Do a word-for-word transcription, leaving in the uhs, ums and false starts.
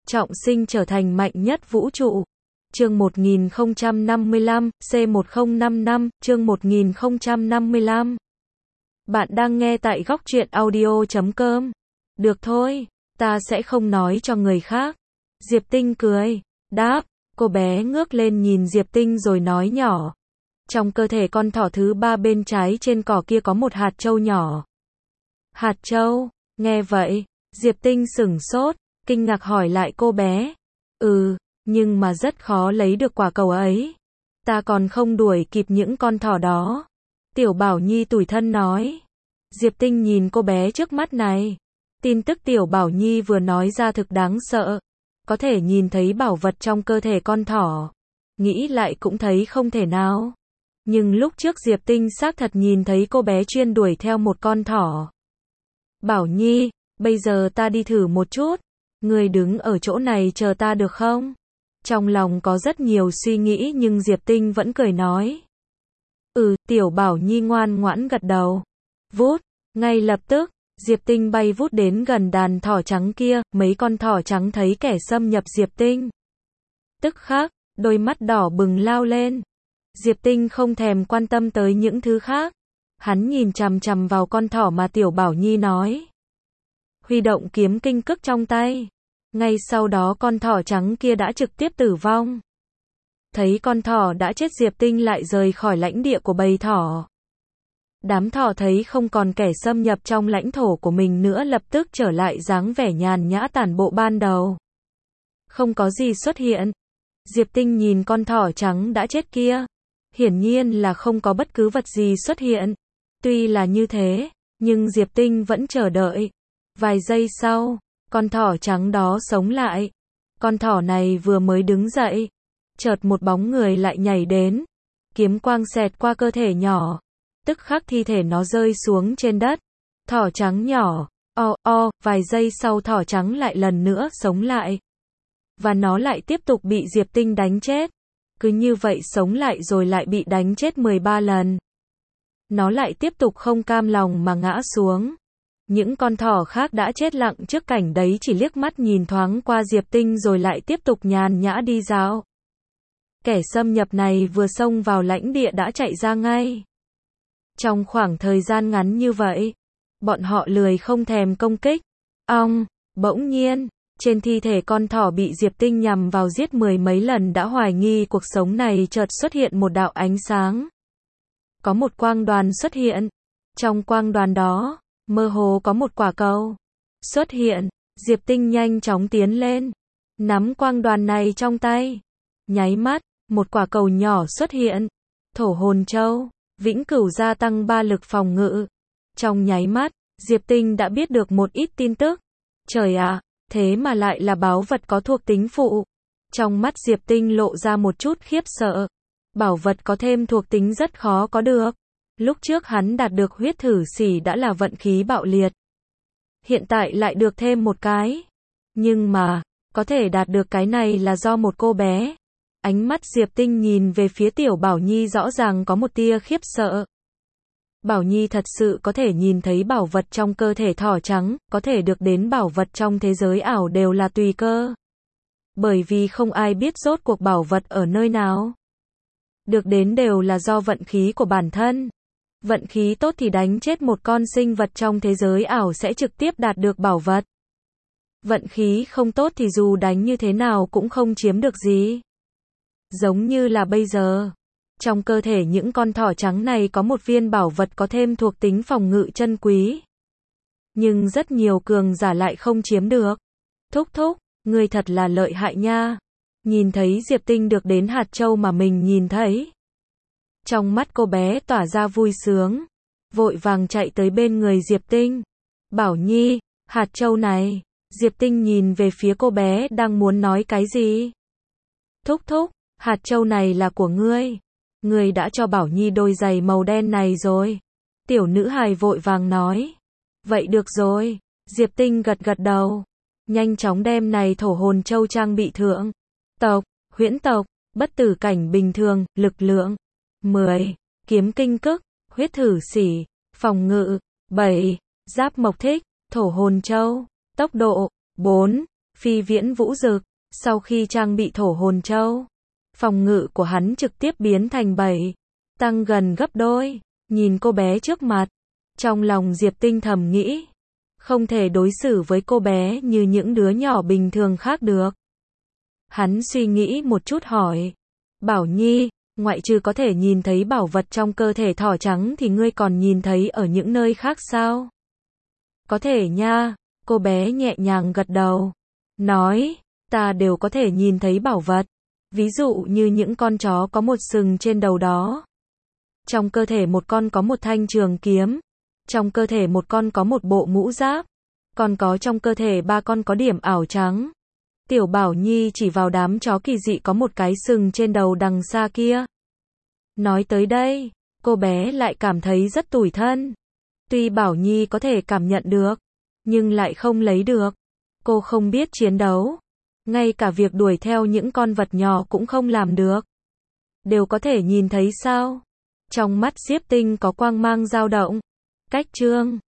trọng sinh trở thành mạnh nhất vũ trụ. Chương một nghìn không trăm năm mươi lăm, C một không năm năm, chương một nghìn không trăm năm mươi lăm. Bạn đang nghe tại góc truyện audio chấm com. Được thôi, ta sẽ không nói cho người khác. Diệp Tinh cười, đáp, cô bé ngước lên nhìn Diệp Tinh rồi nói nhỏ. Trong cơ thể con thỏ thứ ba bên trái trên cỏ kia có một hạt châu nhỏ. Hạt châu, nghe vậy, Diệp Tinh sửng sốt, kinh ngạc hỏi lại cô bé. Ừ, nhưng mà rất khó lấy được quả cầu ấy. Ta còn không đuổi kịp những con thỏ đó. Tiểu Bảo Nhi tủi thân nói. Diệp Tinh nhìn cô bé trước mắt này. Tin tức Tiểu Bảo Nhi vừa nói ra thực đáng sợ. Có thể nhìn thấy bảo vật trong cơ thể con thỏ. Nghĩ lại cũng thấy không thể nào. Nhưng lúc trước Diệp Tinh xác thật nhìn thấy cô bé chuyên đuổi theo một con thỏ. Bảo Nhi, bây giờ ta đi thử một chút. Người đứng ở chỗ này chờ ta được không? Trong lòng có rất nhiều suy nghĩ nhưng Diệp Tinh vẫn cười nói. Ừ, Tiểu Bảo Nhi ngoan ngoãn gật đầu. Vút, ngay lập tức, Diệp Tinh bay vút đến gần đàn thỏ trắng kia, mấy con thỏ trắng thấy kẻ xâm nhập Diệp Tinh. Tức khắc, đôi mắt đỏ bừng lao lên. Diệp Tinh không thèm quan tâm tới những thứ khác. Hắn nhìn chằm chằm vào con thỏ mà Tiểu Bảo Nhi nói. Huy động kiếm kinh cức trong tay. Ngay sau đó con thỏ trắng kia đã trực tiếp tử vong. Thấy con thỏ đã chết Diệp Tinh lại rời khỏi lãnh địa của bầy thỏ. Đám thỏ thấy không còn kẻ xâm nhập trong lãnh thổ của mình nữa lập tức trở lại dáng vẻ nhàn nhã tản bộ ban đầu. Không có gì xuất hiện. Diệp Tinh nhìn con thỏ trắng đã chết kia. Hiển nhiên là không có bất cứ vật gì xuất hiện. Tuy là như thế, nhưng Diệp Tinh vẫn chờ đợi. Vài giây sau, con thỏ trắng đó sống lại. Con thỏ này vừa mới đứng dậy. Chợt một bóng người lại nhảy đến. Kiếm quang xẹt qua cơ thể nhỏ. Tức khắc thi thể nó rơi xuống trên đất. Thỏ trắng nhỏ, o o, vài giây sau thỏ trắng lại lần nữa sống lại. Và nó lại tiếp tục bị Diệp Tinh đánh chết. Cứ như vậy sống lại rồi lại bị đánh chết mười ba lần. Nó lại tiếp tục không cam lòng mà ngã xuống. Những con thỏ khác đã chết lặng trước cảnh đấy chỉ liếc mắt nhìn thoáng qua Diệp Tinh rồi lại tiếp tục nhàn nhã đi dạo. Kẻ xâm nhập này vừa xông vào lãnh địa đã chạy ra ngay. Trong khoảng thời gian ngắn như vậy, bọn họ lười không thèm công kích. Ong, bỗng nhiên, trên thi thể con thỏ bị Diệp Tinh nhằm vào giết mười mấy lần đã hoài nghi cuộc sống này chợt xuất hiện một đạo ánh sáng. Có một quang đoàn xuất hiện. Trong quang đoàn đó, mơ hồ có một quả cầu xuất hiện. Diệp Tinh nhanh chóng tiến lên, nắm quang đoàn này trong tay. Nháy mắt, một quả cầu nhỏ xuất hiện. Thổ hồn châu, vĩnh cửu gia tăng ba lực phòng ngự. Trong nháy mắt, Diệp Tinh đã biết được một ít tin tức. Trời ạ, thế mà lại là báu vật có thuộc tính phụ. Trong mắt Diệp Tinh lộ ra một chút khiếp sợ. Bảo vật có thêm thuộc tính rất khó có được. Lúc trước hắn đạt được huyết thử sỉ đã là vận khí bạo liệt. Hiện tại lại được thêm một cái. Nhưng mà, có thể đạt được cái này là do một cô bé. Ánh mắt Diệp Tinh nhìn về phía Tiểu Bảo Nhi rõ ràng có một tia khiếp sợ. Bảo Nhi thật sự có thể nhìn thấy bảo vật trong cơ thể thỏ trắng, có thể được đến bảo vật trong thế giới ảo đều là tùy cơ. Bởi vì không ai biết rốt cuộc bảo vật ở nơi nào. Được đến đều là do vận khí của bản thân. Vận khí tốt thì đánh chết một con sinh vật trong thế giới ảo sẽ trực tiếp đạt được bảo vật. Vận khí không tốt thì dù đánh như thế nào cũng không chiếm được gì. Giống như là bây giờ. Trong cơ thể những con thỏ trắng này có một viên bảo vật có thêm thuộc tính phòng ngự chân quý. Nhưng rất nhiều cường giả lại không chiếm được. Thúc thúc, người thật là lợi hại nha. Nhìn thấy Diệp Tinh được đến hạt châu mà mình nhìn thấy. Trong mắt cô bé tỏa ra vui sướng. Vội vàng chạy tới bên người Diệp Tinh. Bảo Nhi, hạt châu này. Diệp Tinh nhìn về phía cô bé đang muốn nói cái gì. Thúc thúc, hạt châu này là của ngươi. Ngươi đã cho Bảo Nhi đôi giày màu đen này rồi. Tiểu nữ hài vội vàng nói. Vậy được rồi. Diệp Tinh gật gật đầu. Nhanh chóng đem này thổ hồn châu trang bị thượng. Tộc, huyễn tộc, bất tử cảnh bình thường, lực lượng. mười. Kiếm kinh cức, huyết thử sỉ, phòng ngự. bảy. Giáp mộc thích, thổ hồn châu. Tốc độ. bốn. Phi Viễn Vũ Dực, sau khi trang bị thổ hồn châu, phòng ngự của hắn trực tiếp biến thành bảy, tăng gần gấp đôi. Nhìn cô bé trước mặt, trong lòng Diệp Tinh thầm nghĩ, không thể đối xử với cô bé như những đứa nhỏ bình thường khác được. Hắn suy nghĩ một chút hỏi, Bảo Nhi, ngoại trừ có thể nhìn thấy bảo vật trong cơ thể thỏ trắng thì ngươi còn nhìn thấy ở những nơi khác sao? Có thể nha, cô bé nhẹ nhàng gật đầu, nói, ta đều có thể nhìn thấy bảo vật, ví dụ như những con chó có một sừng trên đầu đó. Trong cơ thể một con có một thanh trường kiếm, trong cơ thể một con có một bộ mũ giáp, còn có trong cơ thể ba con có điểm ảo trắng. Tiểu Bảo Nhi chỉ vào đám chó kỳ dị có một cái sừng trên đầu đằng xa kia. Nói tới đây, cô bé lại cảm thấy rất tủi thân. Tuy Bảo Nhi có thể cảm nhận được, nhưng lại không lấy được. Cô không biết chiến đấu, ngay cả việc đuổi theo những con vật nhỏ cũng không làm được. Đều có thể nhìn thấy sao? Trong mắt Diệp Tinh có quang mang dao động. Cách chương